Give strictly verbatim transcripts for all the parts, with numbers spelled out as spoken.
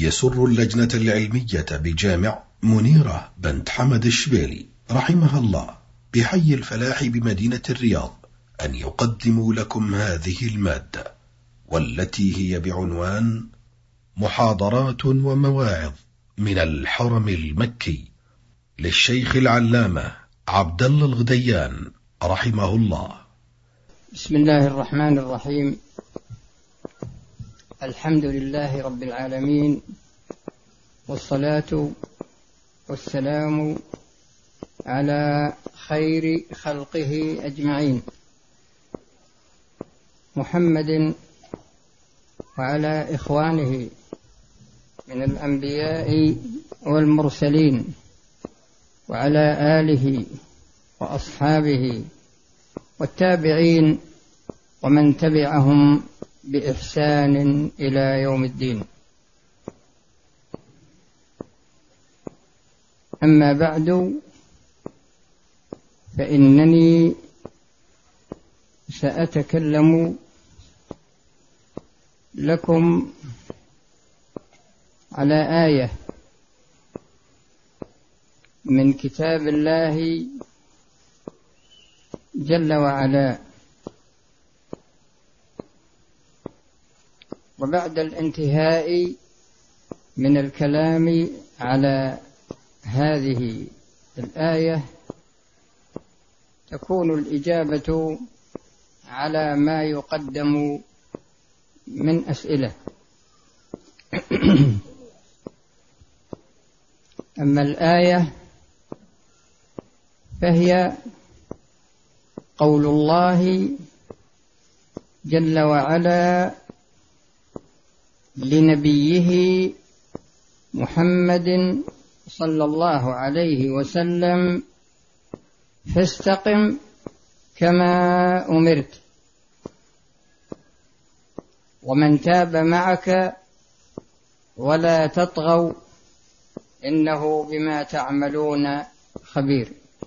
يسر اللجنة العلمية بجامع منيرة بنت حمد الشبيلي رحمها الله بحي الفلاح بمدينة الرياض أن يقدموا لكم هذه المادة، والتي هي بعنوان محاضرات ومواعظ من الحرم المكي للشيخ العلامة عبد الله الغديان رحمه الله. بسم الله الرحمن الرحيم. الحمد لله رب العالمين، والصلاة والسلام على خير خلقه أجمعين، محمد وعلى إخوانه من الأنبياء والمرسلين، وعلى آله وأصحابه والتابعين ومن تبعهم بإحسان إلى يوم الدين. أما بعد، فإنني سأتكلم لكم على آية من كتاب الله جل وعلا، وبعد الانتهاء من الكلام على هذه الآية تكون الإجابة على ما يقدم من أسئلة. أما الآية فهي قول الله جل وعلا لنبيه محمد صلى الله عليه وسلم: فاستقم كما أمرت ومن تاب معك ولا تطغوا إنه بما تعملون خبير.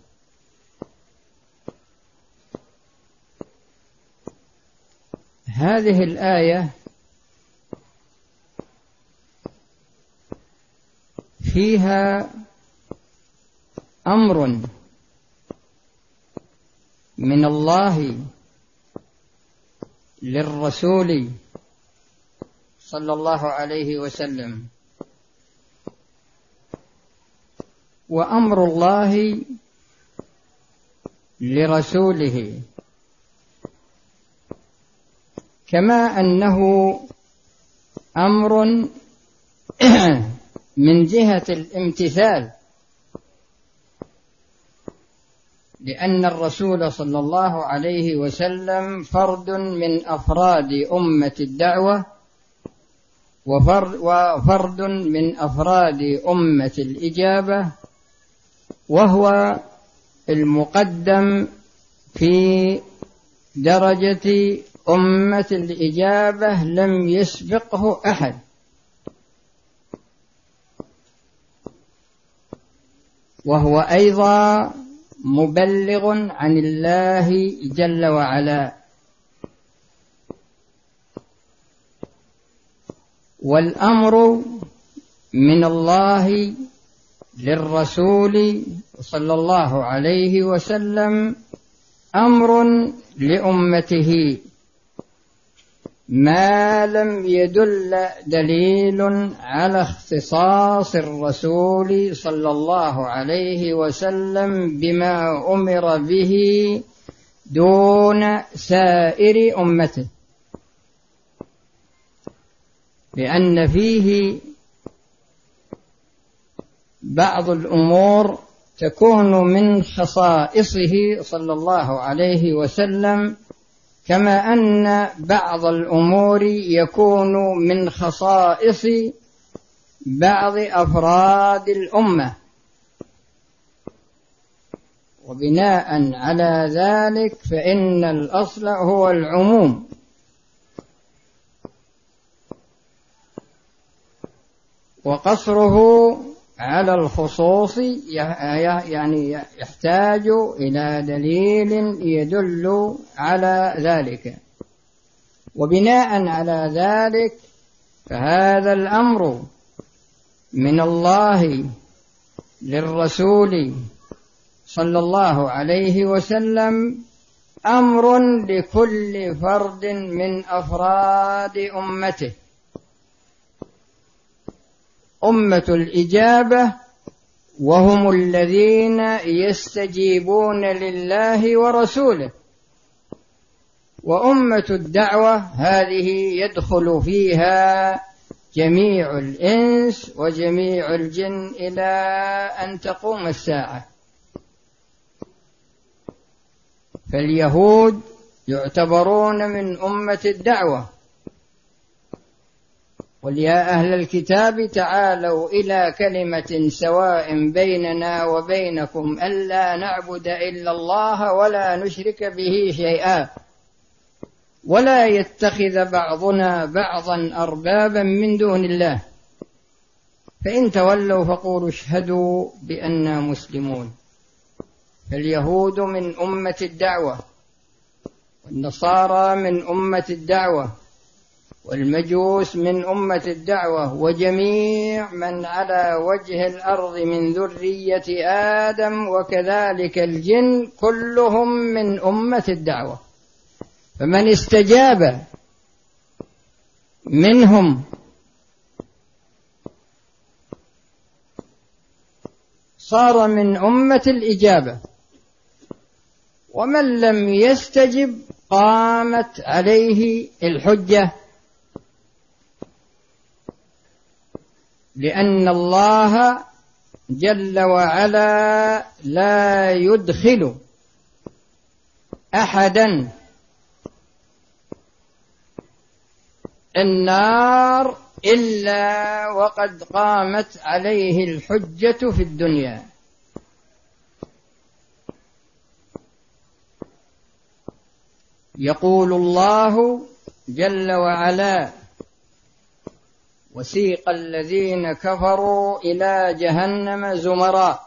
هذه الآية فيها أمر من الله للرسول صلى الله عليه وسلم، وأمر الله لرسوله، كما أنه أمر من جهة الامتثال، لأن الرسول صلى الله عليه وسلم فرد من أفراد أمة الدعوة، وفرد من أفراد أمة الإجابة، وهو المقدم في درجة أمة الإجابة، لم يسبقه أحد. وهو أيضا مبلغ عن الله جل وعلا، والأمر من الله للرسول صلى الله عليه وسلم أمر لأمته، ما لم يدل دليل على اختصاص الرسول صلى الله عليه وسلم بما أمر به دون سائر أمته، لأن فيه بعض الأمور تكون من خصائصه صلى الله عليه وسلم، كما أن بعض الأمور يكون من خصائص بعض أفراد الأمة، وبناء على ذلك فإن الأصل هو العموم. وقصره على الخصوص يعني يحتاج إلى دليل يدل على ذلك، وبناء على ذلك فهذا الأمر من الله للرسول صلى الله عليه وسلم أمر لكل فرد من أفراد أمته. أمة الإجابة وهم الذين يستجيبون لله ورسوله، وأمة الدعوة هذه يدخل فيها جميع الإنس وجميع الجن إلى أن تقوم الساعة. فاليهود يعتبرون من أمة الدعوة، قل يا أهل الكتاب تعالوا إلى كلمة سواء بيننا وبينكم ألا نعبد إلا الله ولا نشرك به شيئا ولا يتخذ بعضنا بعضا أربابا من دون الله فإن تولوا فقولوا اشهدوا بأننا مسلمون. فاليهود من أمة الدعوة، والنصارى من أمة الدعوة، والمجوس من أمة الدعوة، وجميع من على وجه الأرض من ذرية آدم وكذلك الجن كلهم من أمة الدعوة. فمن استجاب منهم صار من أمة الإجابة، ومن لم يستجب قامت عليه الحجة، لأن الله جل وعلا لا يدخل أحدا النار إلا وقد قامت عليه الحجة في الدنيا. يقول الله جل وعلا: وسيق الذين كفروا إلى جهنم زمرا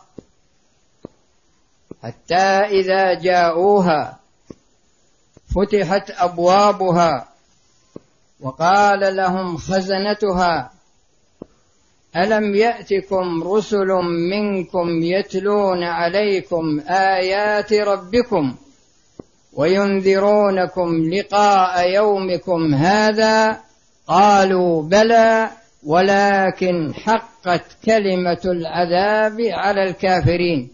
حتى إذا جاءوها فتحت أبوابها وقال لهم خزنتها ألم يأتكم رسل منكم يتلون عليكم آيات ربكم وينذرونكم لقاء يومكم هذا قالوا بلى ولكن حقت كلمة العذاب على الكافرين.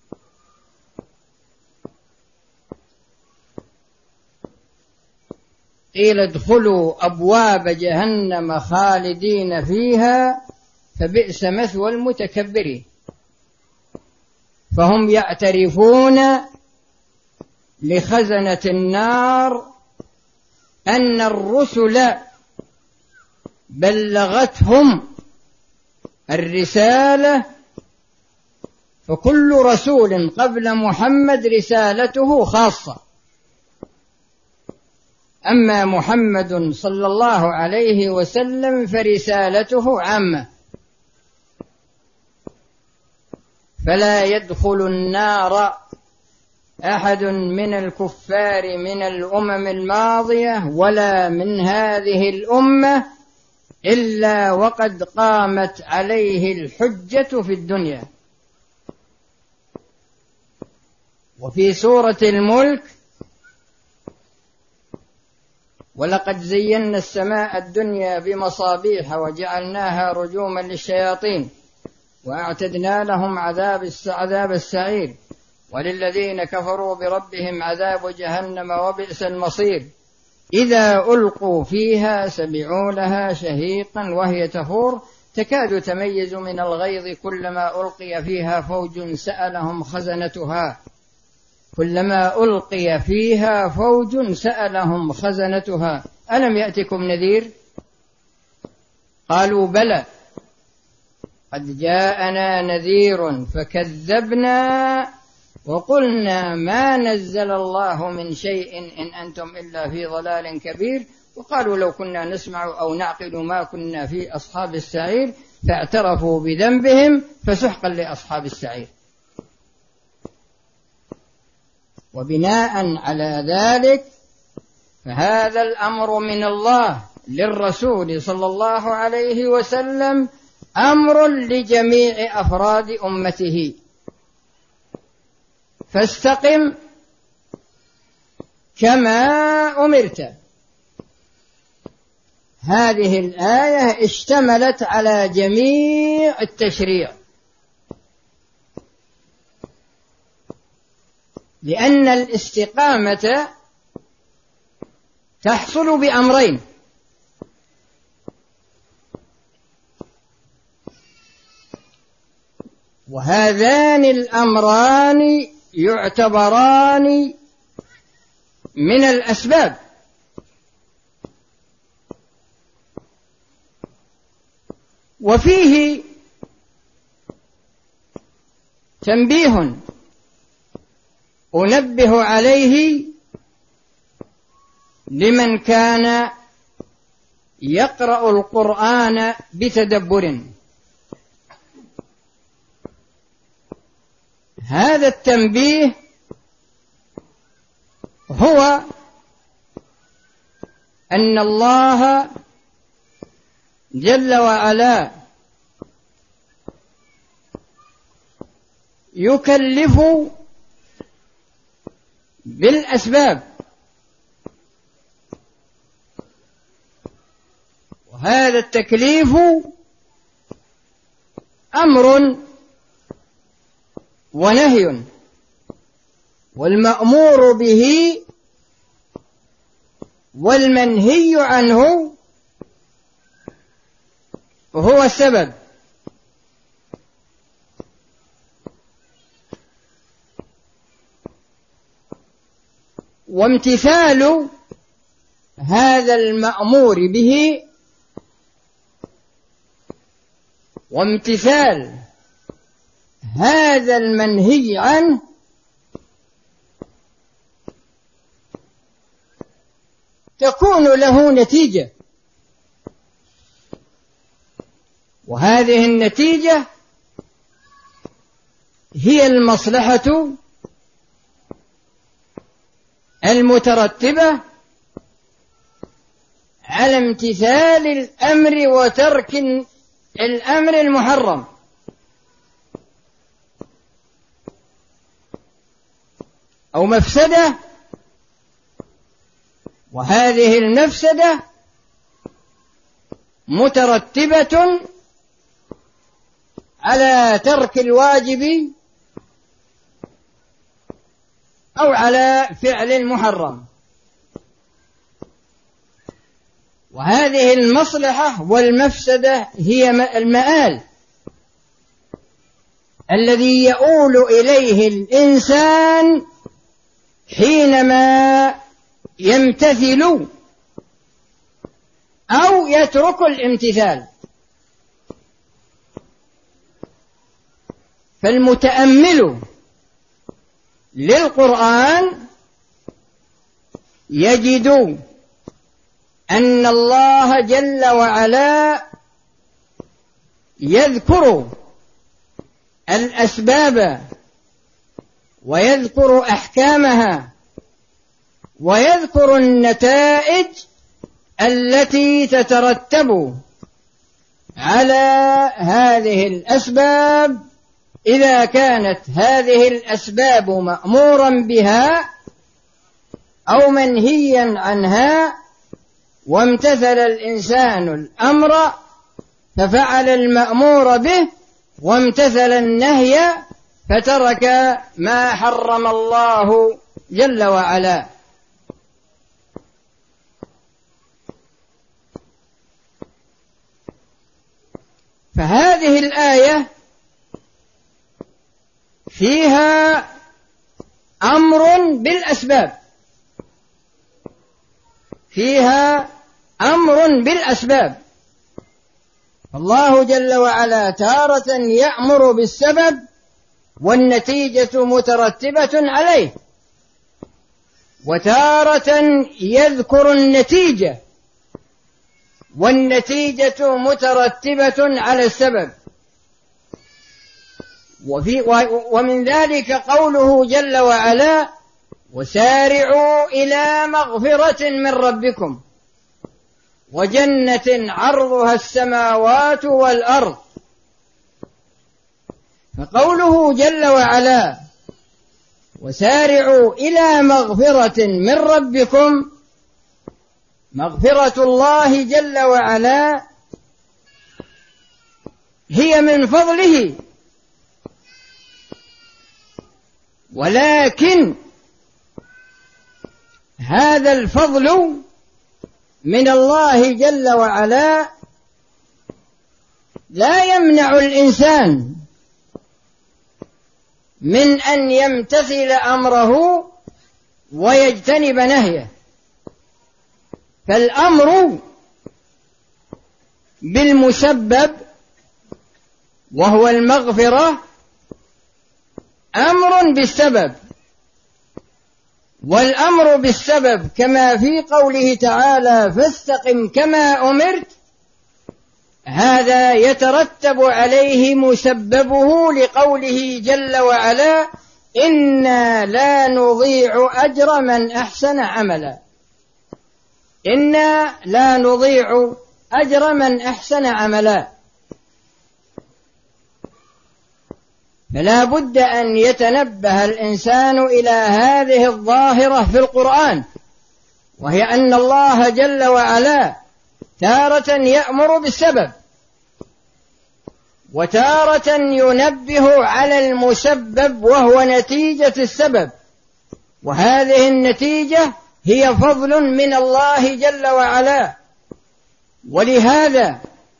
قيل ادخلوا أبواب جهنم خالدين فيها فبئس مثوى المتكبرين. فهم يعترفون لخزنة النار أن الرسل بلغتهم الرسالة، فكل رسول قبل محمد رسالته خاصة، أما محمد صلى الله عليه وسلم فرسالته عامة. فلا يدخل النار أحد من الكفار من الأمم الماضية ولا من هذه الأمة إلا وقد قامت عليه الحجة في الدنيا. وفي سورة الملك: ولقد زينا السماء الدنيا بمصابيح وجعلناها رجوما للشياطين وأعتدنا لهم عذاب عذاب السعير وللذين كفروا بربهم عذاب جهنم وبئس المصير إذا ألقوا فيها سمعوا لها شهيقا وهي تفور تكاد تميز من الغيظ كلما ألقي فيها فوج سألهم خزنتها كلما ألقي فيها فوج سألهم خزنتها ألم يأتكم نذير قالوا بلى قد جاءنا نذير فكذبنا وقلنا ما نزل الله من شيء إن أنتم إلا في ضلال كبير وقالوا لو كنا نسمع أو نعقل ما كنا في أصحاب السعير فاعترفوا بذنبهم فسحقا لأصحاب السعير. وبناء على ذلك فهذا الأمر من الله للرسول صلى الله عليه وسلم أمر لجميع أفراد أمته، فاستقم كما أمرت. هذه الآية اشتملت على جميع التشريع، لأن الاستقامة تحصل بأمرين: وهذان الأمران يعتبران من الأسباب، وفيه تنبيه أنبه عليه لمن كان يقرأ القرآن بتدبر. هذا التنبيه هو أن الله جل وعلا يكلف بالأسباب، وهذا التكليف أمر ونهي، والمأمور به والمنهي عنه هو السبب. وامتثال هذا المأمور به وامتثال هذا المنهي عنه تكون له نتيجة، وهذه النتيجة هي المصلحة المترتبة على امتثال الأمر وترك الأمر المحرم. أو مفسدة، وهذه المفسدة مترتبة على ترك الواجب أو على فعل المحرم. وهذه المصلحة والمفسدة هي المآل الذي يؤول إليه الإنسان حينما يمتثل أو يترك الامتثال. فالمتأمل للقرآن يجد أن الله جل وعلا يذكر الأسباب ويذكر أحكامها ويذكر النتائج التي تترتب على هذه الأسباب إذا كانت هذه الأسباب مأمورا بها أو منهيا عنها، وامتثل الإنسان الأمر ففعل المأمور به، وامتثل النهي فترك ما حرم الله جل وعلا. فهذه الآية فيها أمر بالأسباب، فيها أمر بالأسباب. الله جل وعلا تارة يأمر بالسبب والنتيجة مترتبة عليه، وتارة يذكر النتيجة والنتيجة مترتبة على السبب. وفي ومن ذلك قوله جل وعلا: وسارعوا إلى مغفرة من ربكم وجنة عرضها السماوات والأرض فقوله جل وعلا وسارعوا إلى مغفرة من ربكم، مغفرة الله جل وعلا هي من فضله، ولكن هذا الفضل من الله جل وعلا لا يمنع الإنسان من أن يمتثل أمره ويجتنب نهيه، فالأمر بالمسبب وهو المغفرة أمر بالسبب، والأمر بالسبب كما في قوله تعالى فاستقم كما أمرت، هذا يترتب عليه مسببه لقوله جل وعلا إنا لا نضيع أجر من أحسن عملا، إنا لا نضيع أجر من أحسن عملا. فلا بد أن يتنبه الإنسان إلى هذه الظاهرة في القرآن، وهي أن الله جل وعلا تارة يأمر بالسبب، وتارة ينبه على المسبب وهو نتيجة السبب، وهذه النتيجة هي فضل من الله جل وعلا. ولهذا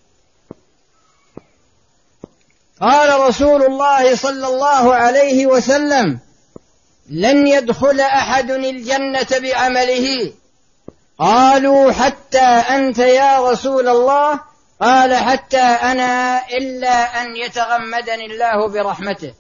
قال رسول الله صلى الله عليه وسلم لن يدخل أحد الجنة بعمله، قالوا حتى أنت يا رسول الله، قال حتى أنا إلا أن يتغمدني الله برحمته.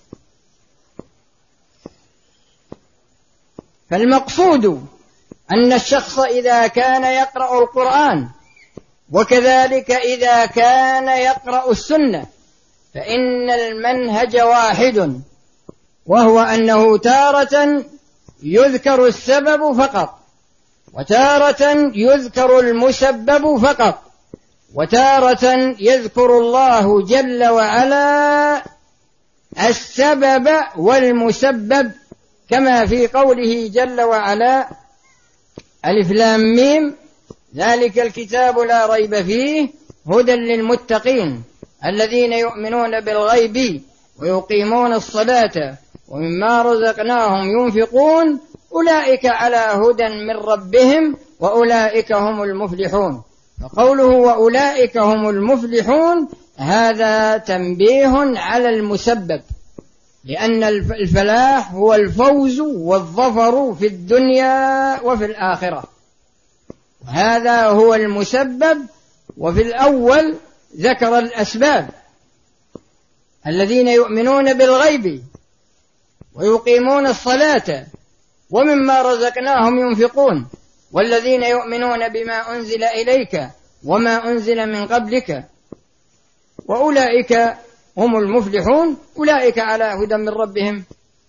فالمقصود أن الشخص إذا كان يقرأ القرآن وكذلك إذا كان يقرأ السنة فإن المنهج واحد، وهو أنه تارة يذكر السبب فقط، وتارة يذكر المسبب فقط، وتارة يذكر الله جل وعلا السبب والمسبب، كما في قوله جل وعلا ألف لام ميم ذلك الكتاب لا ريب فيه هدى للمتقين الذين يؤمنون بالغيب ويقيمون الصلاة ومما رزقناهم ينفقون أولئك على هدى من ربهم وأولئك هم المفلحون. فقوله وأولئك هم المفلحون هذا تنبيه على المسبب، لأن الفلاح هو الفوز والظفر في الدنيا وفي الآخرة، هذا هو المسبب. وفي الأول ذكر الأسباب الذين يؤمنون بالغيب ويقيمون الصلاة ومما رزقناهم ينفقون والذين يؤمنون بما أنزل إليك وما أنزل من قبلك وأولئك هم المفلحون أولئك على هدى من ربهم.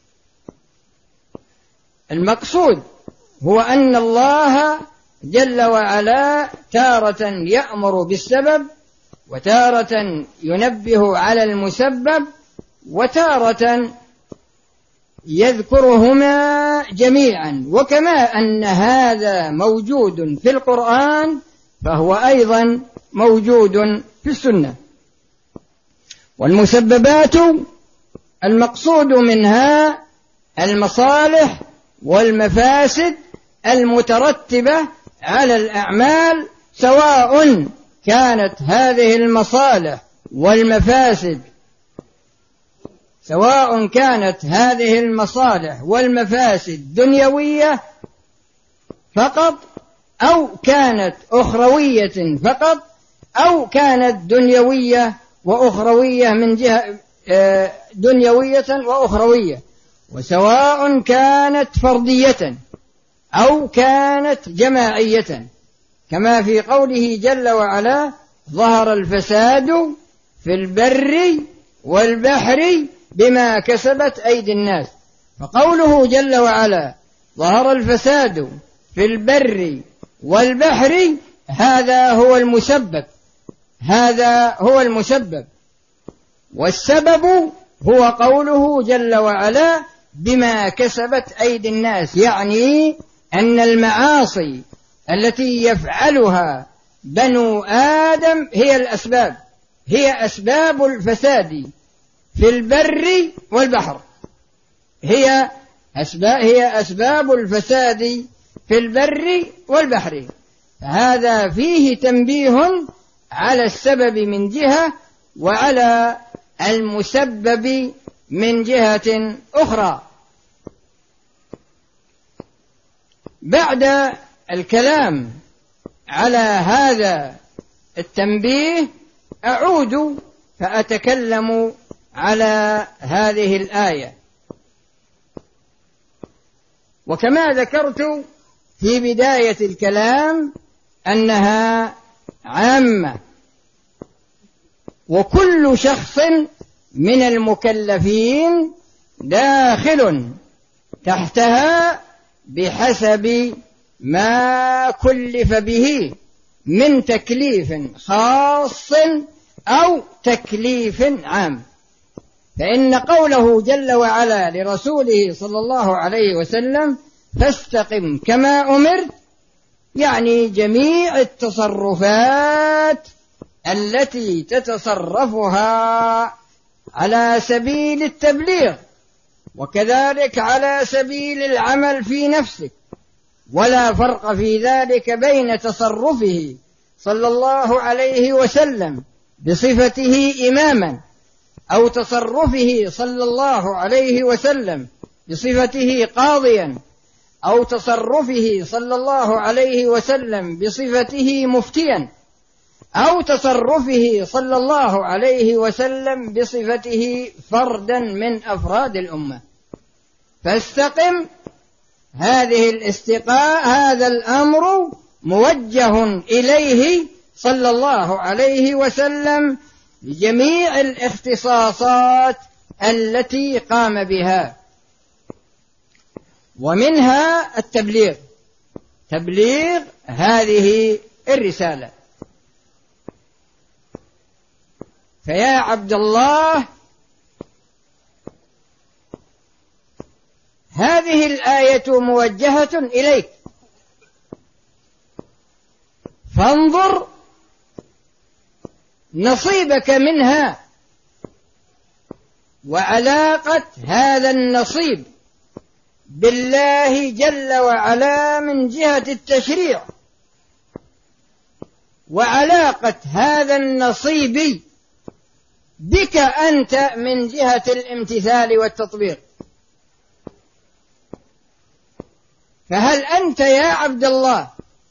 المقصود هو أن الله جل وعلا تارة يأمر بالسبب، وتارة ينبه على المسبب، وتارة يذكرهما جميعا. وكما أن هذا موجود في القرآن فهو أيضا موجود في السنة. والمسببات المقصود منها المصالح والمفاسد المترتبة على الأعمال، سواء كانت هذه المصالح والمفاسد سواء كانت هذه المصالح والمفاسد دنيوية فقط أو كانت أخروية فقط أو كانت دنيوية وأخروية من جهة دنيوية وأخروية، وسواء كانت فردية أو كانت جماعية، كما في قوله جل وعلا ظهر الفساد في البر والبحر بما كسبت أيدي الناس. فقوله جل وعلا ظهر الفساد في البر والبحر هذا هو المسبب، هذا هو المسبب. والسبب هو قوله جل وعلا بما كسبت أيدي الناس، يعني أن المعاصي التي يفعلها بنو آدم هي الأسباب، هي أسباب الفساد في البر والبحر، هي أسباب, هي أسباب الفساد في البر والبحر. هذا فيه تنبيه على السبب من جهة وعلى المسبب من جهة أخرى. بعد الكلام على هذا التنبيه أعود فأتكلم على هذه الآية. وكما ذكرت في بداية الكلام أنها عامة، وكل شخص من المكلفين داخل تحتها بحسب ما كلف به من تكليف خاص أو تكليف عام. فإن قوله جل وعلا لرسوله صلى الله عليه وسلم فاستقم كما أمرت، يعني جميع التصرفات التي تتصرفها على سبيل التبليغ، وكذلك على سبيل العمل في نفسك، ولا فرق في ذلك بين تصرفه صلى الله عليه وسلم بصفته إماما، أو تصرفه صلى الله عليه وسلم بصفته قاضيا، أو تصرفه صلى الله عليه وسلم بصفته مفتيا، أو تصرفه صلى الله عليه وسلم بصفته فردا من أفراد الأمة. فاستقم، هذه الاستقاء هذا الأمر موجه إليه صلى الله عليه وسلم بجميع الاختصاصات التي قام بها، ومنها التبليغ، تبليغ هذه الرسالة. فيا عبد الله، هذه الآية موجهة إليك، فانظر نصيبك منها وعلاقة هذا النصيب بالله جل وعلا من جهة التشريع، وعلاقة هذا النصيب بك أنت من جهة الامتثال والتطبيق. فهل أنت يا عبد الله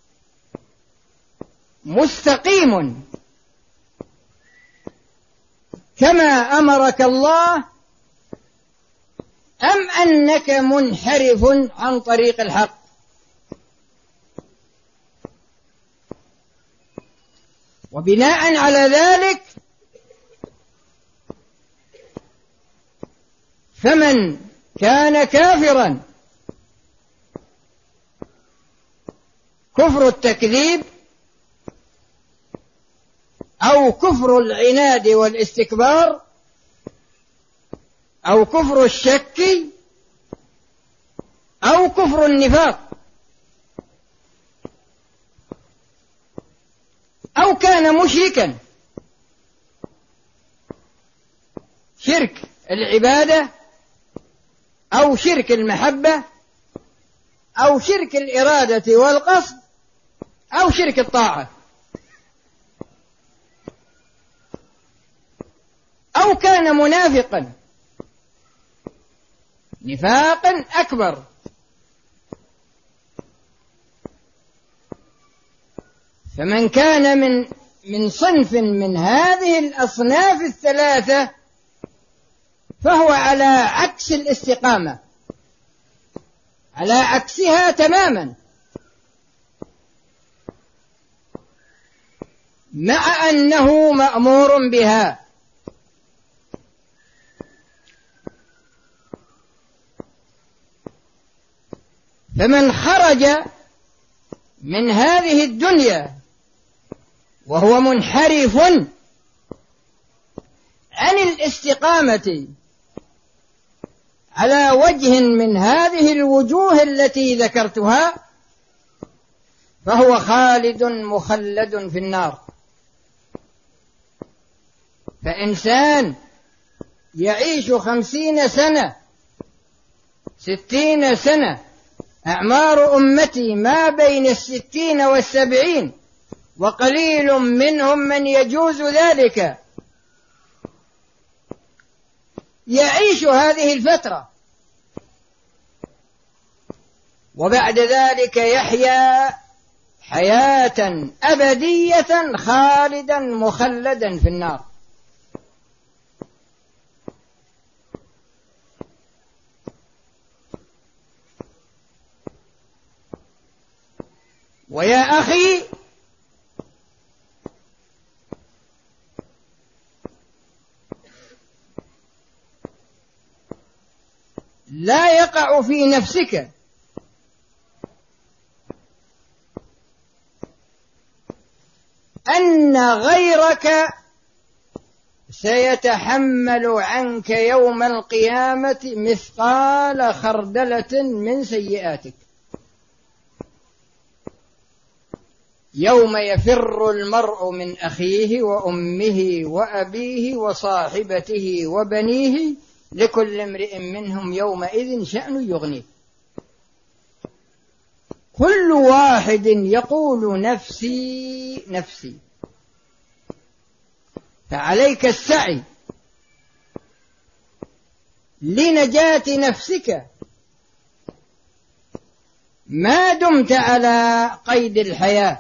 مستقيم كما أمرك الله، أم أنك منحرف عن طريق الحق؟ وبناء على ذلك فمن كان كافرا كفر التكذيب أو كفر العناد والاستكبار أو كفر الشك أو كفر النفاق، أو كان مشركا شرك العبادة أو شرك المحبة أو شرك الإرادة والقصد أو شرك الطاعة، أو كان منافقا نفاقا أكبر. فمن كان من من صنف من هذه الأصناف الثلاثة فهو على عكس الاستقامة، على عكسها تماما، مع أنه مأمور بها. فمن خرج من هذه الدنيا وهو منحرف عن الاستقامة على وجه من هذه الوجوه التي ذكرتها فهو خالد مخلد في النار. فإنسان يعيش خمسين سنة ستين سنة، أعمار أمتي ما بين الستين والسبعين، وقليل منهم من يجوز ذلك، يعيش هذه الفترة وبعد ذلك يحيا حياة أبدية خالدا مخلدا في النار. ويا أخي لا يقع في نفسك أن غيرك سيتحمل عنك يوم القيامة مثقال خردلة من سيئاتك. يوم يفر المرء من أخيه وأمه وأبيه وصاحبته وبنيه لكل امرئ منهم يومئذ شأن يغنيه. كل واحد يقول نفسي نفسي. فعليك السعي لنجاة نفسك ما دمت على قيد الحياة.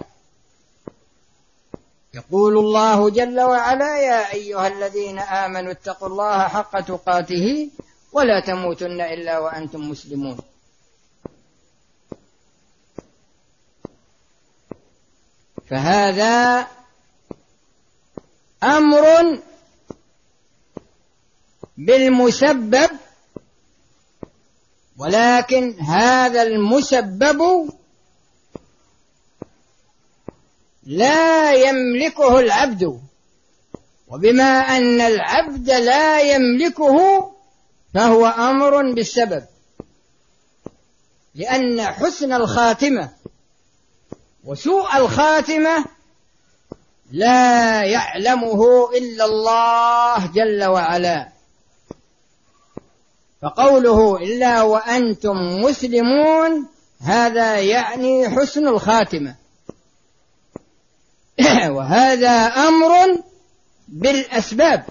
يقول الله جل وعلا: يا أيها الذين آمنوا اتقوا الله حق تقاته ولا تموتن إلا وأنتم مسلمون. فهذا أمر بالمسبب، ولكن هذا المسبب لا يملكه العبد، وبما أن العبد لا يملكه فهو أمر بالسبب، لأن حسن الخاتمة وسوء الخاتمة لا يعلمه إلا الله جل وعلا. فقوله إلا وأنتم مسلمون هذا يعني حسن الخاتمة، وهذا أمر بالأسباب،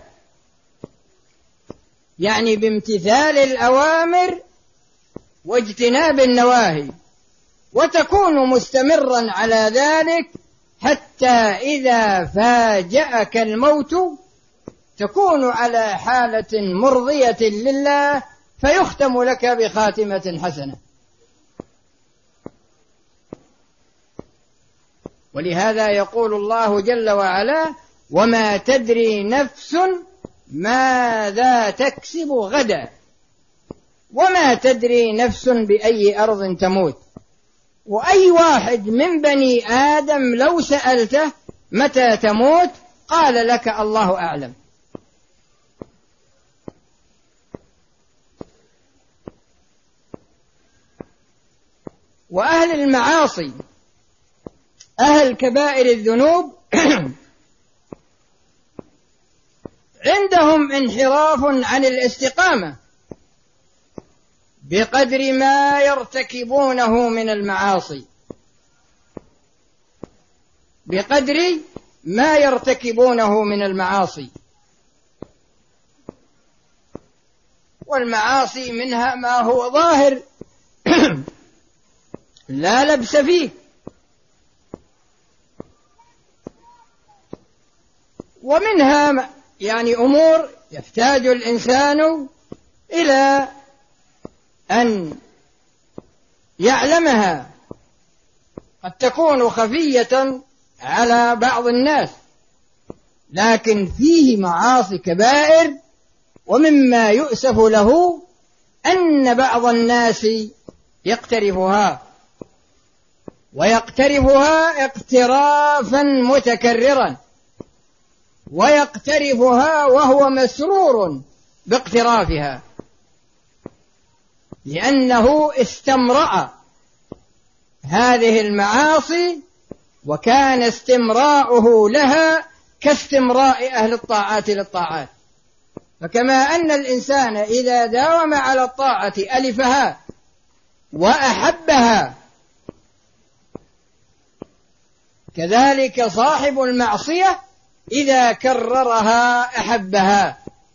يعني بامتثال الأوامر واجتناب النواهي، وتكون مستمرا على ذلك حتى إذا فاجأك الموت تكون على حالة مرضية لله فيختم لك بخاتمة حسنة. ولهذا يقول الله جل وعلا: وما تدري نفس ماذا تكسب غدا وما تدري نفس بأي أرض تموت. وأي واحد من بني آدم لو سألته متى تموت قال لك الله أعلم. وأهل المعاصي أهل كبائر الذنوب عندهم انحراف عن الاستقامة بقدر ما يرتكبونه من المعاصي، بقدر ما يرتكبونه من المعاصي. والمعاصي منها ما هو ظاهر لا لبس فيه، ومنها يعني أمور يحتاج الإنسان إلى أن يعلمها، قد تكون خفية على بعض الناس، لكن فيه معاصي كبائر. ومما يؤسف له أن بعض الناس يقترفها، ويقترفها اقترافا متكررا، ويقترفها وهو مسرور باقترافها. لأنه استمرأ هذه المعاصي، وكان استمراؤه لها كاستمراء أهل الطاعات للطاعات. فكما أن الإنسان إذا داوم على الطاعة ألفها وأحبها، كذلك صاحب المعصية إذا كررها أحبها،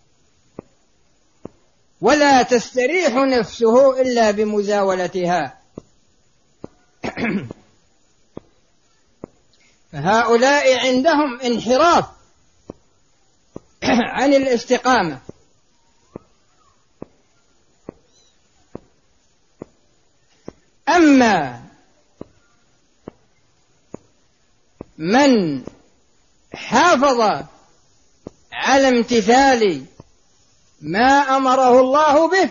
ولا تستريح نفسه إلا بمزاولتها. فهؤلاء عندهم انحراف عن الاستقامة. أما من حافظ على امتثال ما أمره الله به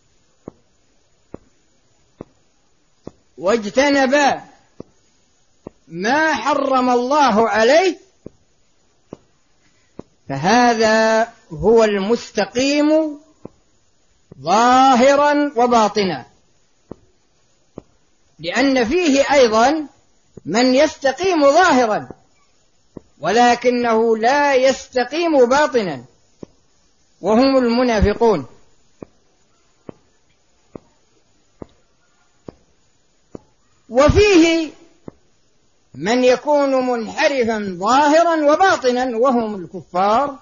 واجتنب ما حرم الله عليه، فهذا هو المستقيم ظاهرا وباطنا، لأن فيه أيضا من يستقيم ظاهرا ولكنه لا يستقيم باطنا، وهم المنافقون. وفيه من يكون منحرفا ظاهرا وباطنا، وهم الكفار،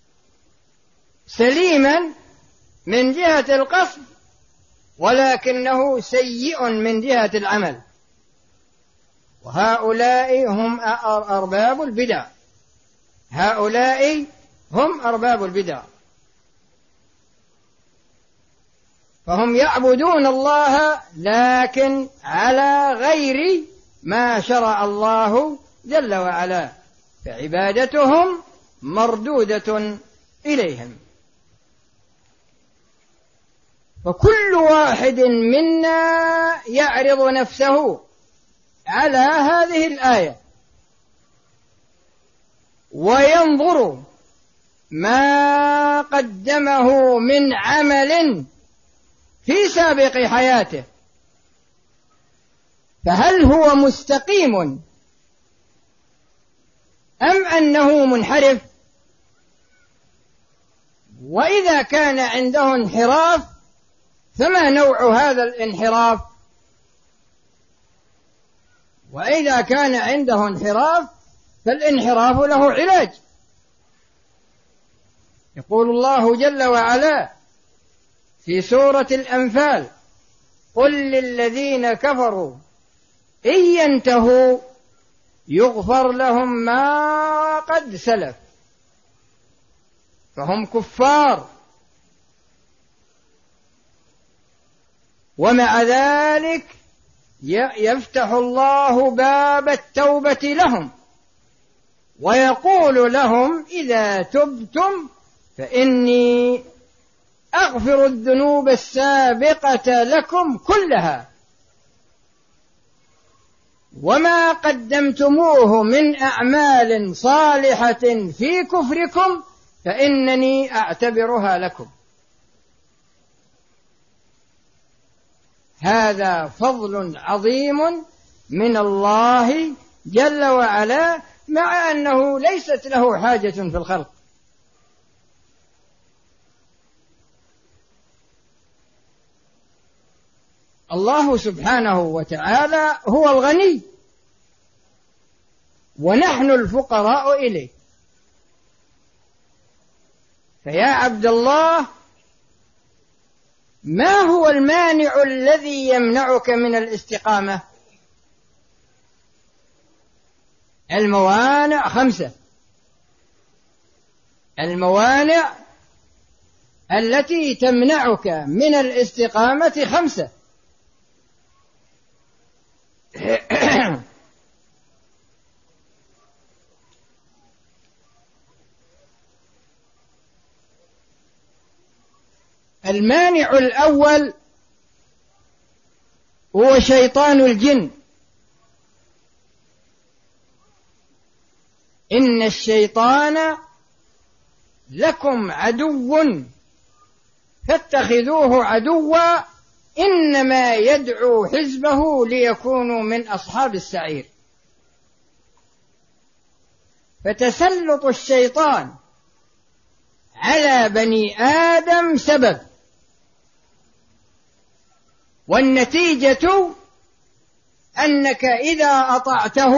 سليما من جهة القصد ولكنه سيء من جهة العمل، وهؤلاء هم أرباب البدع. هؤلاء هم أرباب البدع، فهم يعبدون الله لكن على غير ما شرع الله جل وعلا، فعبادتهم مردودة إليهم. فكل واحد منا يعرض نفسه على هذه الآية وينظر ما قدمه من عمل في سابق حياته، فهل هو مستقيم أم أنه منحرف؟ وإذا كان عنده انحراف فما نوع هذا الانحراف؟ وإذا كان عنده انحراف فالانحراف له علاج. يقول الله جل وعلا في سورة الأنفال: قل للذين كفروا إن ينتهوا يغفر لهم ما قد سلف. فهم كفار، ومع ذلك يفتح الله باب التوبة لهم ويقول لهم: إذا تبتم فإني أغفر الذنوب السابقة لكم كلها، وما قدمتموه من أعمال صالحة في كفركم فإنني أعتبرها لكم. هذا فضل عظيم من الله جل وعلا، مع أنه ليست له حاجة في الخلق. الله سبحانه وتعالى هو الغني ونحن الفقراء إليه. فيا عبد الله، ما هو المانع الذي يمنعك من الاستقامة؟ الموانع خمسة. الموانع التي تمنعك من الاستقامة خمسة. المانع الأول هو شيطان الجن. إن الشيطان لكم عدو فاتخذوه عدوا إنما يدعو حزبه ليكونوا من أصحاب السعير. فتسلط الشيطان على بني آدم سبب، والنتيجة أنك إذا أطعته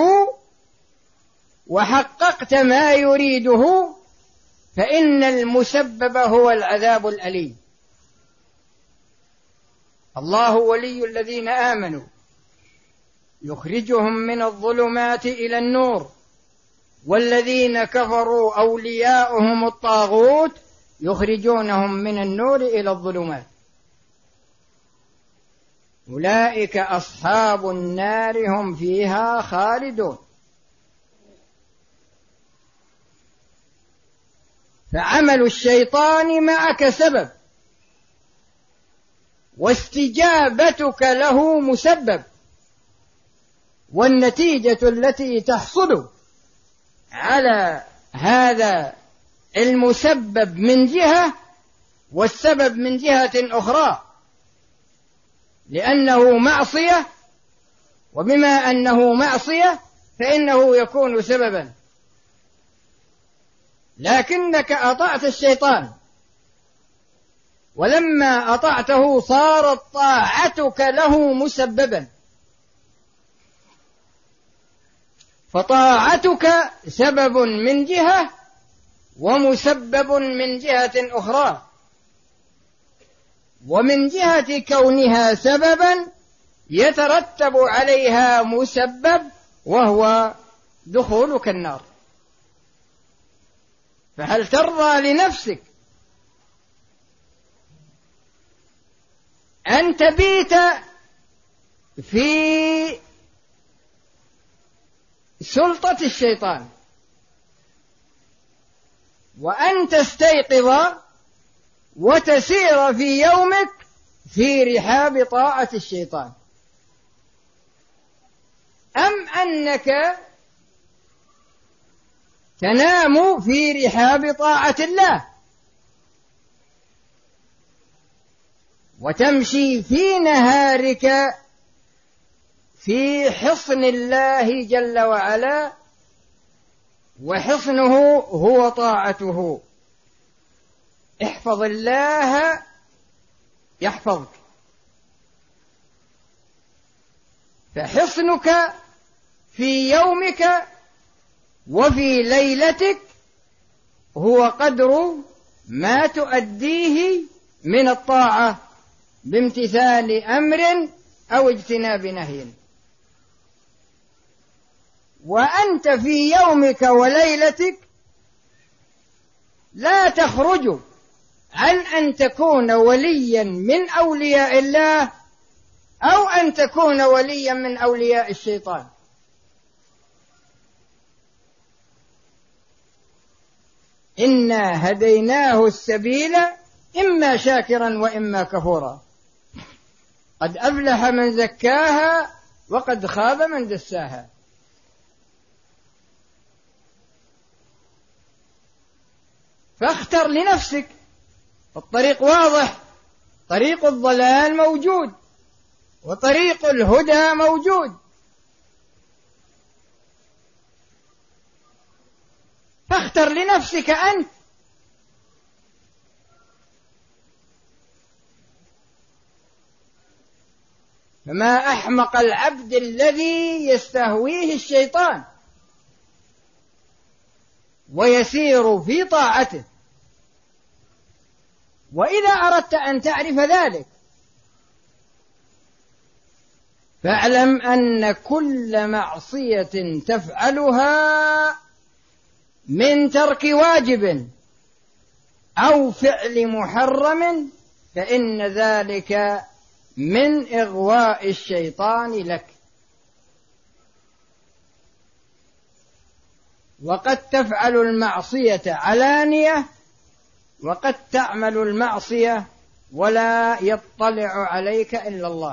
وحققت ما يريده فإن المسبب هو العذاب الأليم. الله ولي الذين آمنوا يخرجهم من الظلمات إلى النور، والذين كفروا أولياؤهم الطاغوت يخرجونهم من النور إلى الظلمات، أولئك أصحاب النار هم فيها خالدون. فعمل الشيطان معك سبب، واستجابتك له مسبب، والنتيجة التي تحصل على هذا المسبب من جهة والسبب من جهة أخرى، لأنه معصية، وبما أنه معصية فإنه يكون سببا. لكنك أطعت الشيطان، ولما أطعته صارت طاعتك له مسببا، فطاعتك سبب من جهة ومسبب من جهة أخرى. ومن جهة كونها سببا يترتب عليها مسبب وهو دخولك النار. فهل ترضى لنفسك أن تبيت في سلطة الشيطان وأن تستيقظ وتسير في يومك في رحاب طاعة الشيطان، أم أنك تنام في رحاب طاعة الله وتمشي في نهارك في حصن الله جل وعلا، وحصنه هو طاعته. احفظ الله يحفظك. فحصنك في يومك وفي ليلتك هو قدر ما تؤديه من الطاعة بامتثال أمر أو اجتناب نهي. وأنت في يومك وليلتك لا تخرج عن أن تكون وليا من أولياء الله أو أن تكون وليا من أولياء الشيطان. إنا هديناه السبيل إما شاكرا وإما كفورا، قد أفلح من زكاها وقد خاب من دساها. فاختر لنفسك، الطريق واضح، طريق الضلال موجود وطريق الهدى موجود، فاختر لنفسك أنت. فما أحمق العبد الذي يستهويه الشيطان ويسير في طاعته. وإذا أردت أن تعرف ذلك فاعلم أن كل معصية تفعلها من ترك واجب أو فعل محرم فإن ذلك من إغواء الشيطان لك. وقد تفعل المعصية علانية وقد تعمل المعصية ولا يطلع عليك إلا الله،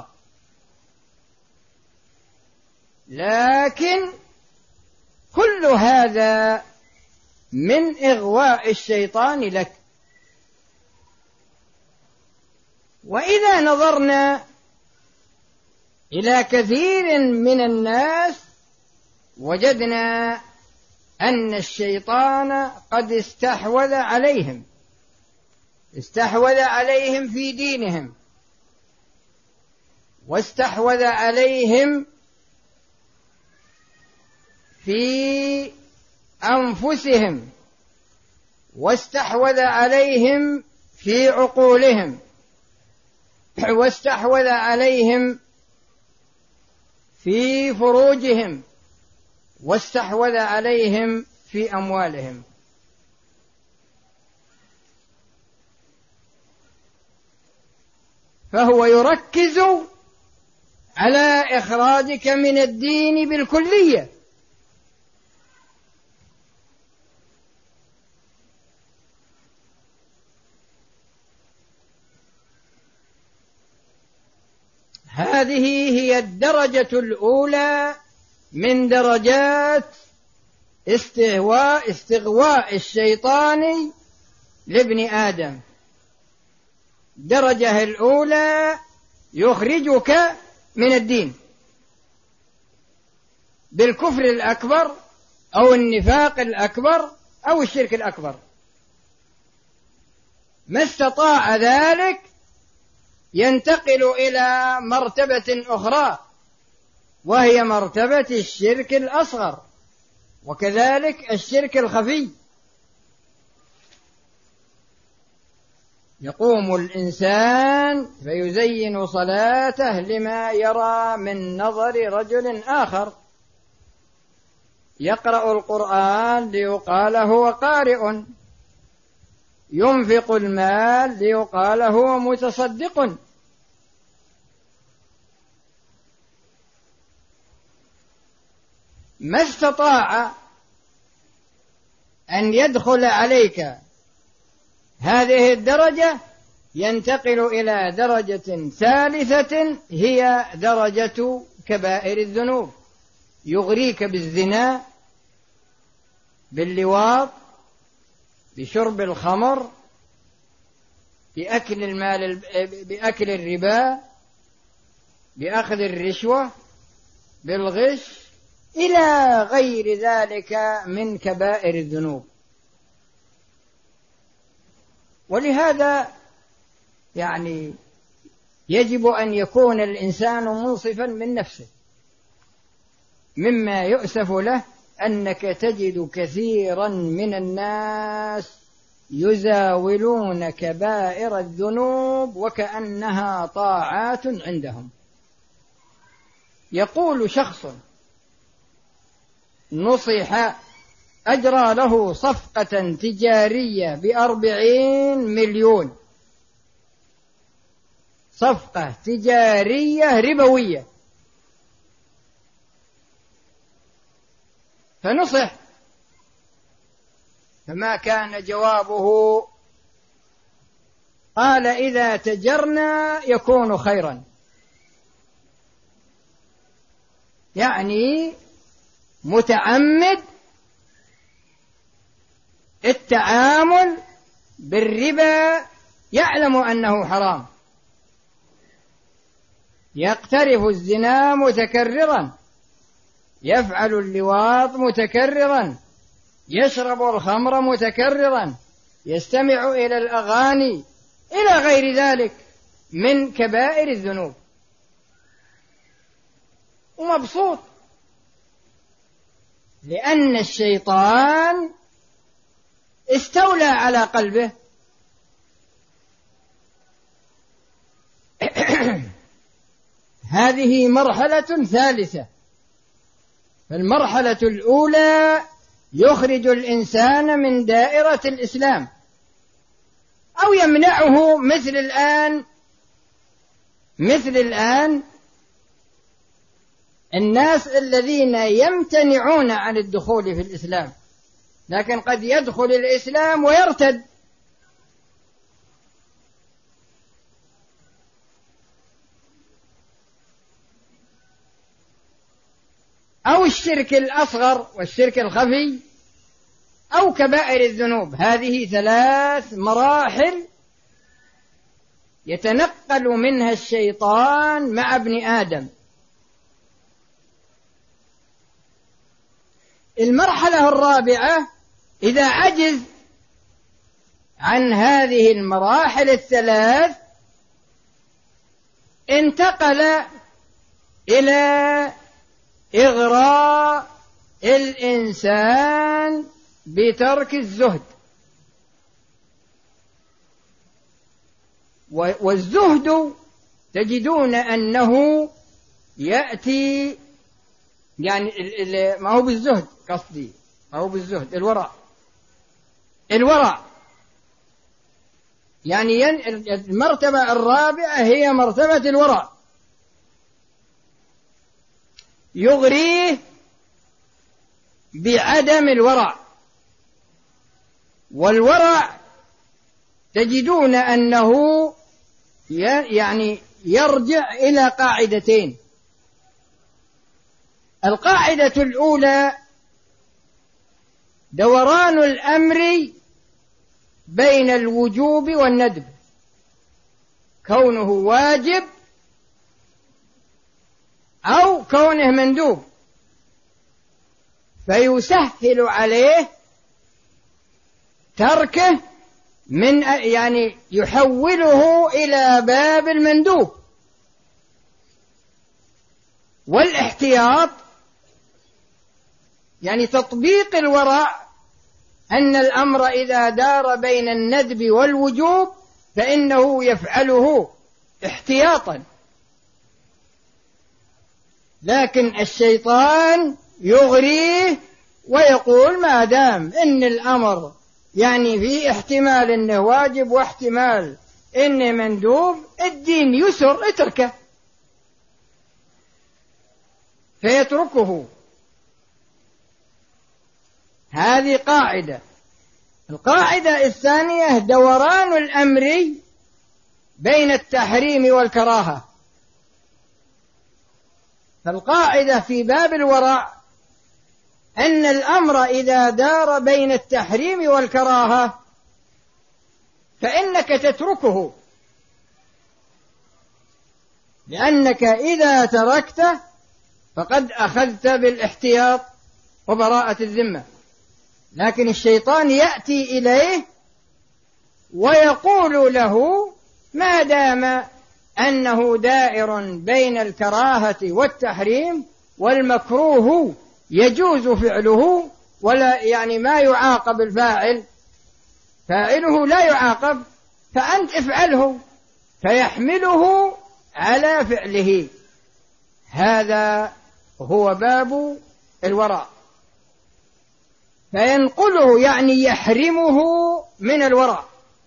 لكن كل هذا من إغواء الشيطان لك. وإذا نظرنا إلى كثير من الناس وجدنا أن الشيطان قد استحوذ عليهم استحوذ عليهم في دينهم، واستحوذ عليهم في أنفسهم، واستحوذ عليهم في عقولهم، واستحوذ عليهم في فروجهم، واستحوذ عليهم في أموالهم. فهو يركز على إخراجك من الدين بالكلية. هذه هي الدرجة الأولى من درجات استغواء استغواء الشيطان لابن آدم. الدرجة الأولى يخرجك من الدين بالكفر الأكبر أو النفاق الأكبر أو الشرك الأكبر. ما استطاع ذلك ينتقل إلى مرتبة أخرى وهي مرتبة الشرك الأصغر، وكذلك الشرك الخفي. يقوم الإنسان فيزين صلاته لما يرى من نظر رجل آخر، يقرأ القرآن ليقال هو قارئ، ينفق المال ليقال هو متصدق. ما استطاع أن يدخل عليك هذه الدرجة ينتقل إلى درجة ثالثة هي درجة كبائر الذنوب، يغريك بالزنا، باللواط، بشرب الخمر، بأكل المال، بأكل الربا، بأخذ الرشوة، بالغش، إلى غير ذلك من كبائر الذنوب. ولهذا يعني يجب أن يكون الإنسان منصفا من نفسه. مما يؤسف له أنك تجد كثيرا من الناس يزاولون كبائر الذنوب وكأنها طاعات عندهم. يقول شخص نصح أجرى له صفقة تجارية بأربعين مليون، صفقة تجارية ربوية، فنصح، فما كان جوابه؟ قال إذا تجرنا يكون خيرا. يعني متعمد التعامل بالربا، يعلم أنه حرام، يقترف الزنا متكررا، يفعل اللواط متكررا، يشرب الخمر متكررا، يستمع إلى الأغاني، إلى غير ذلك من كبائر الذنوب، ومبسوط، لأن الشيطان استولى على قلبه. هذه مرحلة ثالثة. فالمرحلة الأولى يخرج الإنسان من دائرة الإسلام أو يمنعه، مثل الآن مثل الآن الناس الذين يمتنعون عن الدخول في الإسلام، لكن قد يدخل الإسلام ويرتد. أو الشرك الأصغر والشرك الخفي أو كبائر الذنوب. هذه ثلاث مراحل يتنقل منها الشيطان مع ابن آدم المرحلة الرابعة إذا عجز عن هذه المراحل الثلاث انتقل إلى إغراء الإنسان بترك الزهد. والزهد تجدون أنه يأتي يعني ما هو بالزهد قصدي ما هو بالزهد الورع الورع يعني المرتبة الرابعة هي مرتبة الورع، يغريه بعدم الورع. والورع تجدون أنه يعني يرجع إلى قاعدتين. القاعدة الأولى دوران الأمر بين الوجوب والندب، كونه واجب أو كونه مندوب، فيسهل عليه تركه من يعني يحوله إلى باب المندوب. والاحتياط يعني تطبيق الورع أن الأمر إذا دار بين الندب والوجوب فإنه يفعله احتياطا. لكن الشيطان يغريه ويقول ما دام إن الأمر يعني في احتمال إنه واجب واحتمال إنه مندوب، الدين يسر اتركه، فيتركه. هذه قاعدة. القاعدة الثانية دوران الأمر بين التحريم والكراهة. فالقاعدة في باب الورع أن الأمر إذا دار بين التحريم والكراهة فإنك تتركه، لأنك إذا تركته فقد أخذت بالاحتياط وبراءة الذمة. لكن الشيطان يأتي إليه ويقول له ما دام أنه دائر بين الكراهة والتحريم والمكروه يجوز فعله ولا يعني ما يعاقب الفاعل، فاعله لا يعاقب، فأنت افعله، فيحمله على فعله. هذا هو باب الورع. فينقله يعني يحرمه من الورع،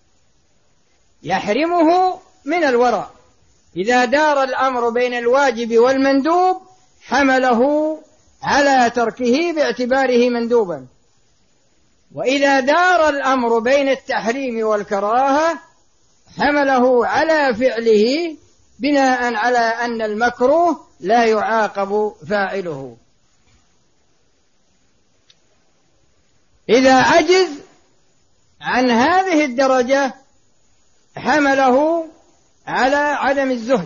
يحرمه من الورع. إذا دار الأمر بين الواجب والمندوب حمله على تركه باعتباره مندوبا، وإذا دار الأمر بين التحريم والكراهة حمله على فعله بناء على أن المكروه لا يعاقب فاعله. إذا عجز عن هذه الدرجة حمله على عدم الزهد،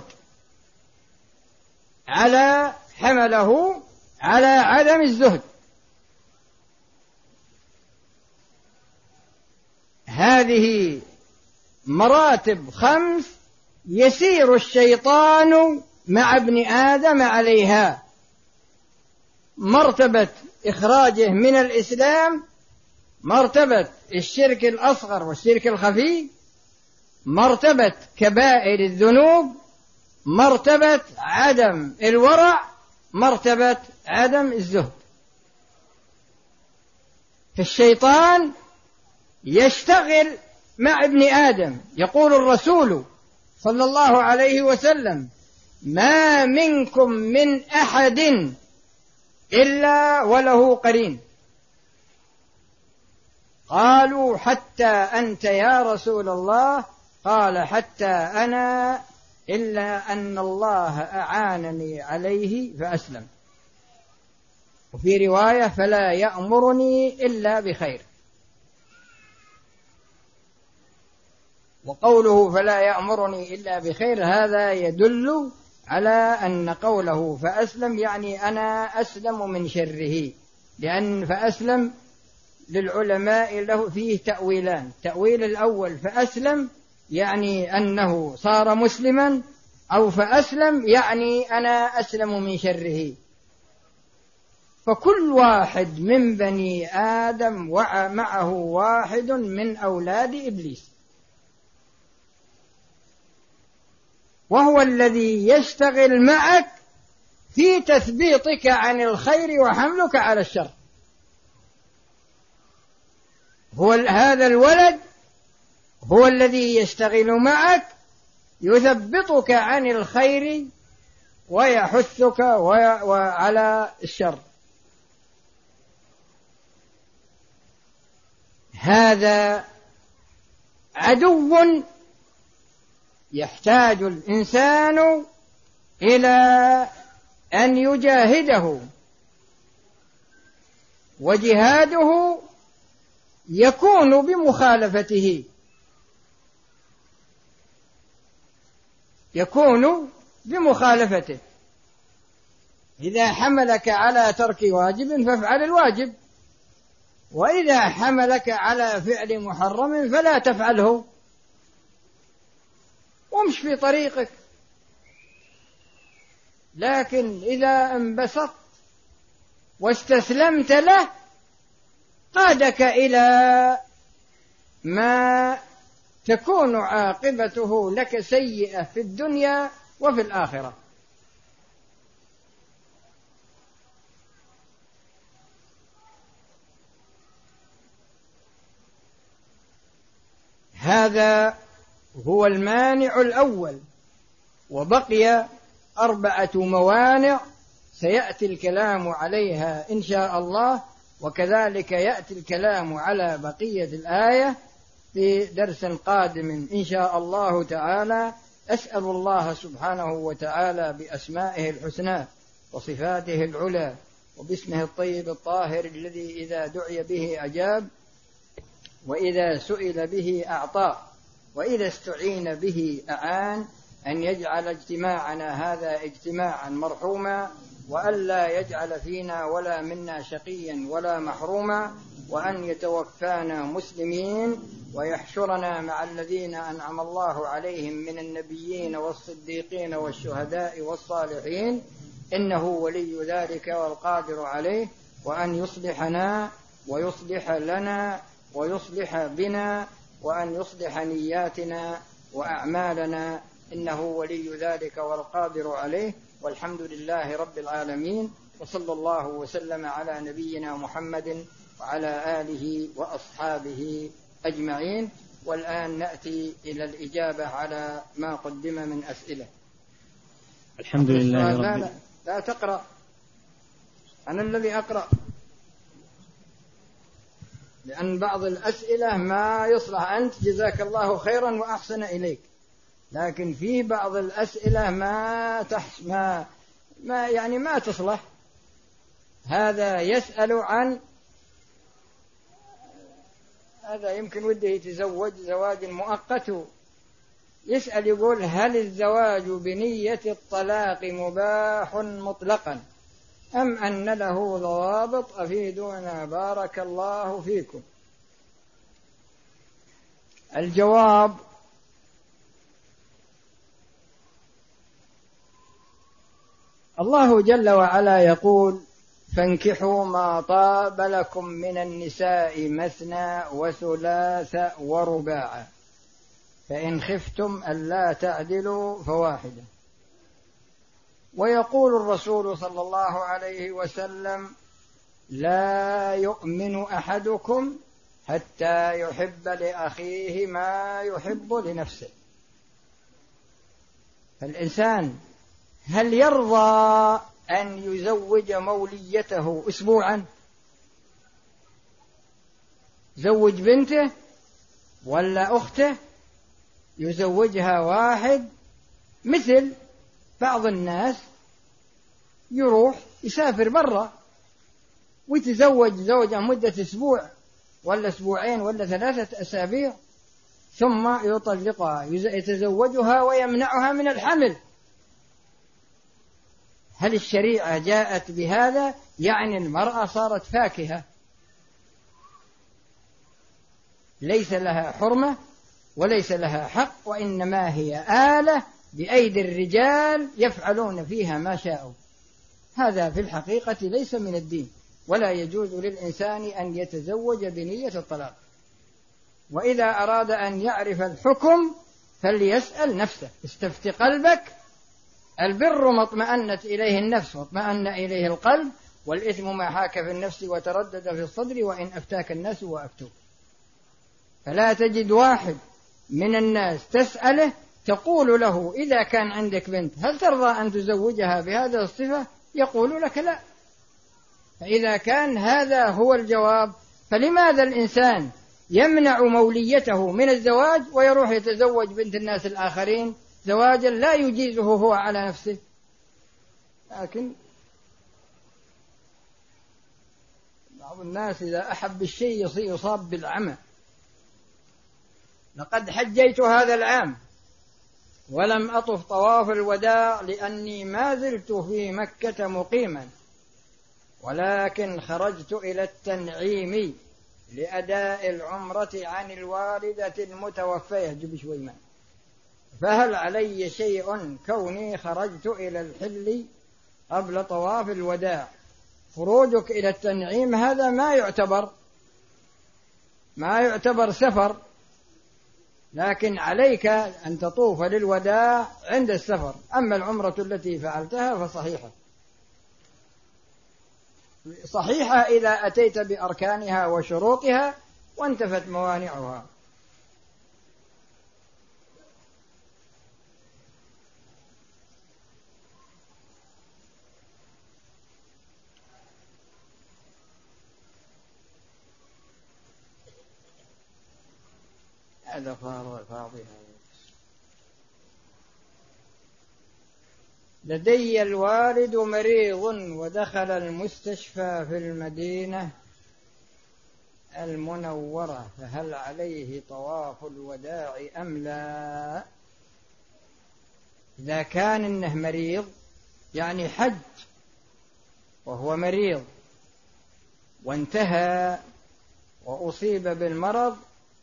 على حمله على عدم الزهد. هذه مراتب خمس يسير الشيطان مع ابن آدم عليها: مرتبة إخراجه من الإسلام، مرتبة الشرك الأصغر والشرك الخفي، مرتبة كبائر الذنوب، مرتبة عدم الورع، مرتبة عدم الزهد. فالشيطان يشتغل مع ابن آدم. يقول الرسول صلى الله عليه وسلم: ما منكم من أحد إلا وله قرين. قالوا حتى أنت يا رسول الله؟ قال حتى أنا، إلا أن الله أعانني عليه فأسلم. وفي رواية: فلا يأمرني إلا بخير. وقوله فلا يأمرني إلا بخير هذا يدل على أن قوله فأسلم يعني أنا أسلم من شره، لأن فأسلم للعلماء له فيه تأويلان. التأويل الأول فأسلم يعني أنه صار مسلما، أو فأسلم يعني أنا أسلم من شره. فكل واحد من بني آدم ومعه واحد من أولاد إبليس، وهو الذي يشتغل معك في تثبيطك عن الخير وحملك على الشر. هو هذا الولد هو الذي يشتغل معك يثبطك عن الخير ويحثك على الشر. هذا عدو يحتاج الإنسان إلى أن يجاهده، وجهاده يكون بمخالفته، يكون بمخالفته. إذا حملك على ترك واجب فافعل الواجب، وإذا حملك على فعل محرم فلا تفعله، وامش في طريقك. لكن إذا انبسطت واستسلمت له قادك إلى ما تكون عاقبته لك سيئة في الدنيا وفي الآخرة. هذا هو المانع الأول، وبقي أربعة موانع سيأتي الكلام عليها إن شاء الله، وكذلك يأتي الكلام على بقية الآية في درس قادم إن شاء الله تعالى. أسأل الله سبحانه وتعالى بأسمائه الحسنى وصفاته العلى وباسمه الطيب الطاهر الذي إذا دعي به أجاب، وإذا سئل به أعطى، وإذا استعين به أعان، أن يجعل اجتماعنا هذا اجتماعا مرحوما، وألا يجعل فينا ولا منا شقيا ولا محروما، وأن يتوفانا مسلمين ويحشرنا مع الذين أنعم الله عليهم من النبيين والصديقين والشهداء والصالحين، إنه ولي ذلك والقادر عليه. وأن يصلحنا ويصلح لنا ويصلح بنا، وأن يصلح نياتنا وأعمالنا، إنه ولي ذلك والقادر عليه. والحمد لله رب العالمين، وصلى الله وسلم على نبينا محمد وعلى آله وأصحابه أجمعين. والآن نأتي إلى الإجابة على ما قدم من أسئلة. الحمد لله رب لا, لا, لا تقرأ، أنا الذي أقرأ، لأن بعض الأسئلة ما يصلح. أنت جزاك الله خيرا وأحسن إليك، لكن في بعض الأسئلة ما تحس ما ما يعني ما تصلح. هذا يسأل عن هذا يمكن وده يتزوج زواج مؤقت، يسأل يقول: هل الزواج بنية الطلاق مباح مطلقا أم أن له ضوابط؟ أفيدونا بارك الله فيكم. الجواب: الله جل وعلا يقول: فانكحوا ما طاب لكم من النساء مثنى وثلاث ورباع فإن خفتم ألا تعدلوا فواحدة. ويقول الرسول صلى الله عليه وسلم: لا يؤمن أحدكم حتى يحب لأخيه ما يحب لنفسه. فالإنسان هل يرضى أن يزوج موليته أسبوعا؟ زوج بنته ولا أخته يزوجها واحد، مثل بعض الناس يروح يسافر برا ويتزوج زوجة مدة أسبوع ولا أسبوعين ولا ثلاثة أسابيع، ثم يطلقها، يتزوجها ويمنعها من الحمل. هل الشريعة جاءت بهذا؟ يعني المرأة صارت فاكهة ليس لها حرمة وليس لها حق، وإنما هي آلة بأيدي الرجال يفعلون فيها ما شاءوا. هذا في الحقيقة ليس من الدين، ولا يجوز للإنسان أن يتزوج بنية الطلاق. وإذا أراد أن يعرف الحكم فليسأل نفسه، استفت قلبك. البر ما اطمأنت إليه النفس واطمأن إليه القلب، والإثم ما حاك في النفس وتردد في الصدر، وإن أفتاك الناس وأفتوك. فلا تجد واحد من الناس تسأله تقول له إذا كان عندك بنت هل ترضى أن تزوجها بهذه الصفة؟ يقول لك لا. فإذا كان هذا هو الجواب، فلماذا الإنسان يمنع موليته من الزواج ويروح يتزوج بنت الناس الآخرين زواجا لا يجيزه هو على نفسه؟ لكن بعض الناس إذا أحب الشيء يصاب بالعمى. لقد حجيت هذا العام ولم أطف طواف الوداع لأني ما زلت في مكة مقيما، ولكن خرجت إلى التنعيم لأداء العمرة عن الوالدة المتوفية. جب شوي ما. فهل علي شيء كوني خرجت إلى الحل قبل طواف الوداع؟ خروجك إلى التنعيم هذا ما يعتبر ما يعتبر سفر، لكن عليك أن تطوف للوداع عند السفر. أما العمرة التي فعلتها فصحيحة صحيحة إذا أتيت بأركانها وشروطها وانتفت موانعها. هذا فاضي. لدي الوالد مريض ودخل المستشفى في المدينة المنورة، فهل عليه طواف الوداع أم لا؟ إذا كان إنه مريض يعني حج وهو مريض وانتهى وأصيب بالمرض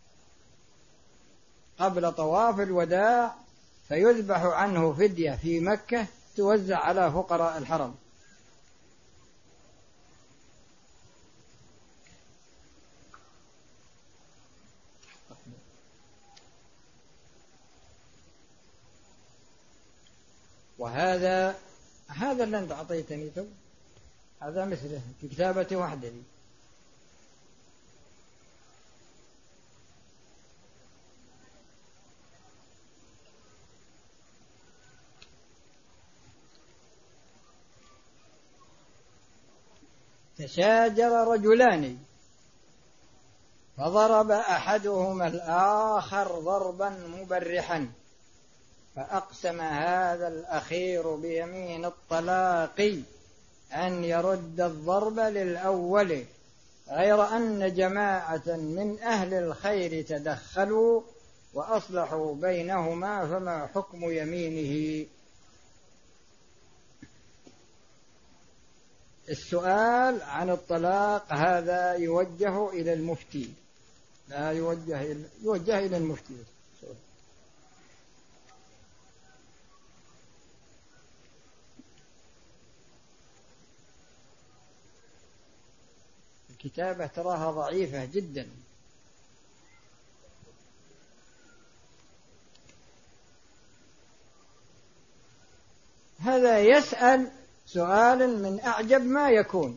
قبل طواف الوداع فيذبح عنه فدية في مكة توزع على فقراء الحرم. وهذا هذا اللي أنت أعطيتني تو هذا مثله في كتابة واحدة لي. تشاجر رجلان فضرب أحدهما الآخر ضربا مبرحا، فأقسم هذا الأخير بيمين الطلاق أن يرد الضرب للأول، غير أن جماعة من أهل الخير تدخلوا وأصلحوا بينهما، فما حكم يمينه؟ السؤال عن الطلاق هذا يوجه إلى المفتي، لا يوجه إلى, يوجه إلى المفتي. الكتابة تراها ضعيفة جدا. هذا يسأل سؤال من أعجب ما يكون،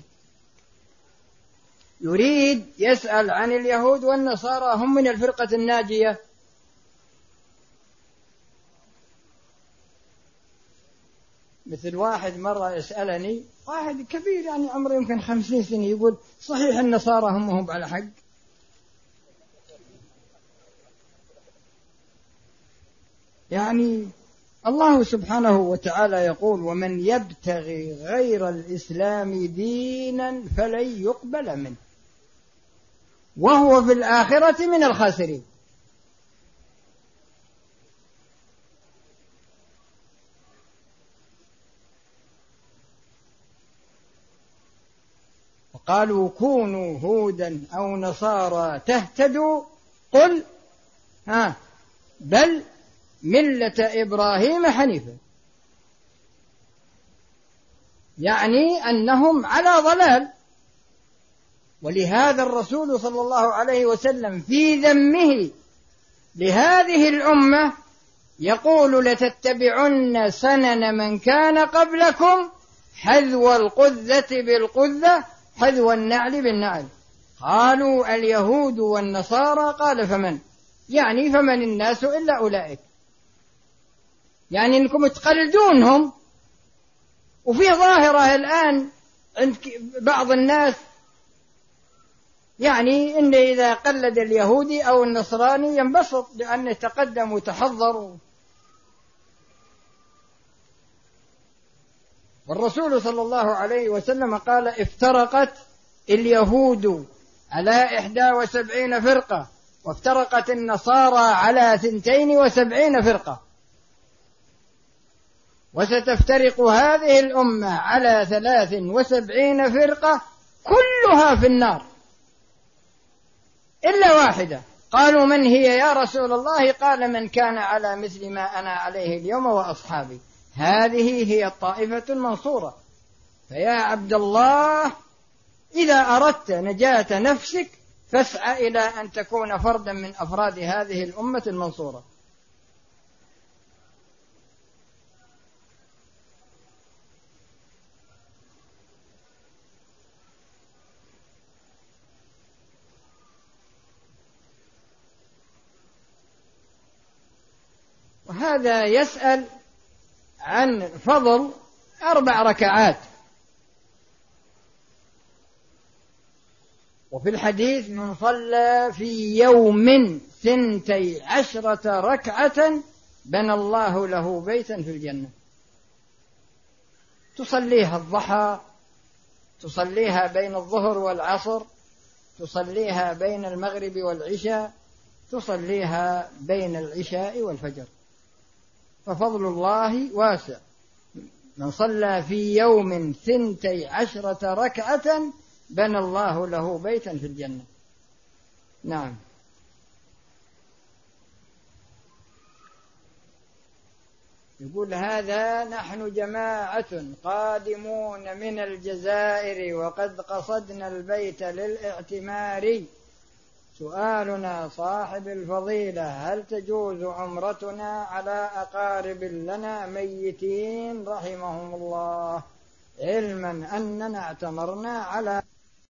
يريد يسأل عن اليهود والنصارى هم من الفرقة الناجية. مثل واحد مرة يسألني، واحد كبير يعني عمره يمكن خمسين سنة، يقول صحيح النصارى هم هم على حق؟ يعني الله سبحانه وتعالى يقول ومن يبتغي غير الإسلام دينا فلن يقبل منه وهو في الآخرة من الخاسرين. وقالوا كونوا هودا أو نصارى تهتدوا قل ها بل ملة إبراهيم حنيفا، يعني أنهم على ضلال. ولهذا الرسول صلى الله عليه وسلم في ذمه لهذه الأمة يقول لتتبعن سنن من كان قبلكم حذو القذة بالقذة حذو النعل بالنعل. قالوا اليهود والنصارى، قال فمن؟ يعني فمن الناس إلا أولئك، يعني أنكم تقلدونهم. وفي ظاهرة الآن عند بعض الناس يعني إن إذا قلد اليهودي أو النصراني ينبسط لأنه تقدم وتحضر. والرسول صلى الله عليه وسلم قال افترقت اليهود على إحدى وسبعين فرقة وافترقت النصارى على ثنتين وسبعين فرقة، وستفترق هذه الأمة على ثلاث وسبعين فرقة كلها في النار إلا واحدة. قالوا من هي يا رسول الله؟ قال من كان على مثل ما أنا عليه اليوم وأصحابي. هذه هي الطائفة المنصورة. فيا عبد الله إذا أردت نجاة نفسك فاسعى إلى أن تكون فردا من أفراد هذه الأمة المنصورة. وهذا يسأل عن فضل أربع ركعات. وفي الحديث من صلى في يوم ثنتي عشرة ركعة بنى الله له بيتا في الجنة. تصليها الضحى، تصليها بين الظهر والعصر، تصليها بين المغرب والعشاء، تصليها بين العشاء والفجر. ففضل الله واسع. من صلى في يوم ثنتي عشرة ركعة بنى الله له بيتا في الجنة. نعم. يقول هذا نحن جماعة قادمون من الجزائر وقد قصدنا البيت للاعتمار. سؤالنا صاحب الفضيلة هل تجوز عمرتنا على أقارب لنا ميتين رحمهم الله، علما أننا اعتمرنا على